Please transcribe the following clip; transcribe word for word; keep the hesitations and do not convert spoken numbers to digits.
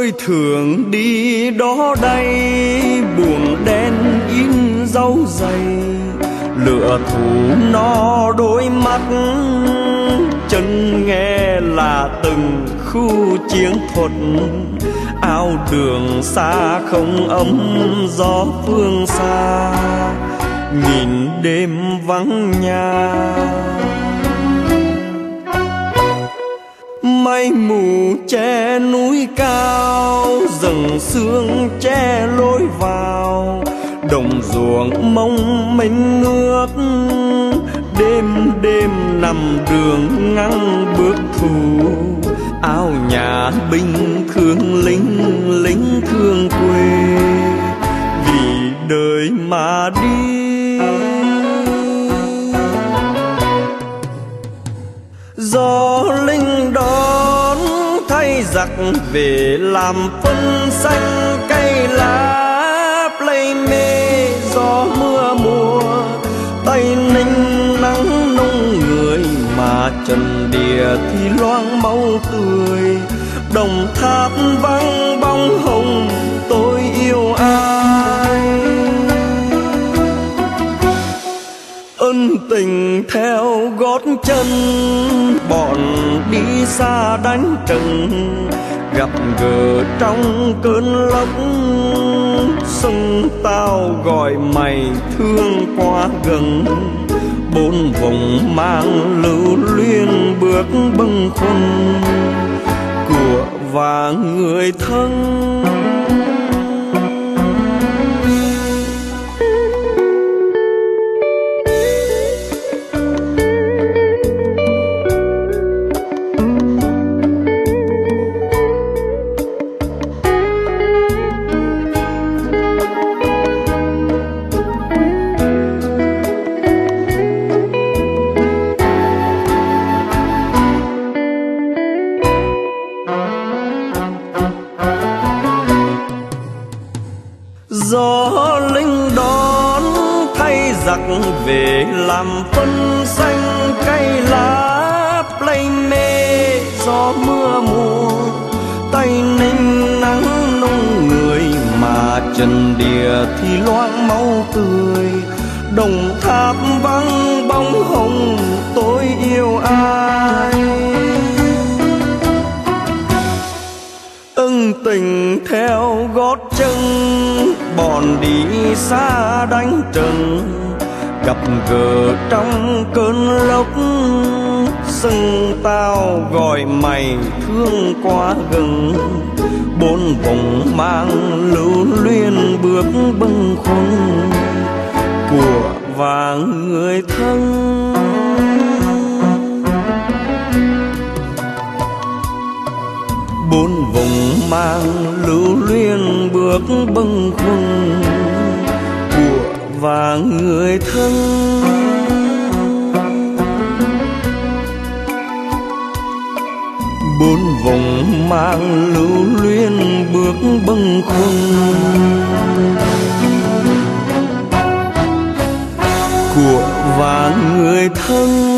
tôi thường đi đó đây, buồn đen in dấu dày, lửa thủ nó đôi mắt, chân nghe là từng khu chiến thuật. Áo đường xa không ấm gió phương xa, nhìn đêm vắng nhà. Mây mù che núi cao, rừng sương che lối vào, đồng ruộng mong mênh nước. Đêm đêm nằm đường ngăn bước thù, áo nhà binh thương lính, lính thương quê, vì đời mà đi. Gió linh đón thay giặc về làm phân xanh, cây lá play mê gió mưa mùa. Tây Ninh nắng nung người mà trần địa thì loang máu tươi. Đồng Tháp vắng bóng hồng tôi yêu ai. Ân tình theo gót chân bọn đi xa đánh trận, gặp gỡ trong cơn lốc. Sông tao gọi mày thương quá gần, bốn vùng mang lưu luyến bước bâng khuâng của và người thân. Gió linh đón thay giặc về làm phân xanh, cây lá play mê gió mưa mùa. Tây Ninh nắng nung người mà trần địa thì loang máu tươi. Đồng Tháp vắng bóng hồng tôi yêu ai. Ân tình theo gót chân bọn đi xa đánh trận, gặp gỡ trong cơn lốc. Sưng tao gọi mày thương quá gần, bốn vùng mang lưu luyến bước bâng khuâng của và người thân. Bốn vùng mang lưu luyến bước bâng khuâng của và người thân. Bốn vùng mang lưu luyến bước bâng khuâng của và người thân.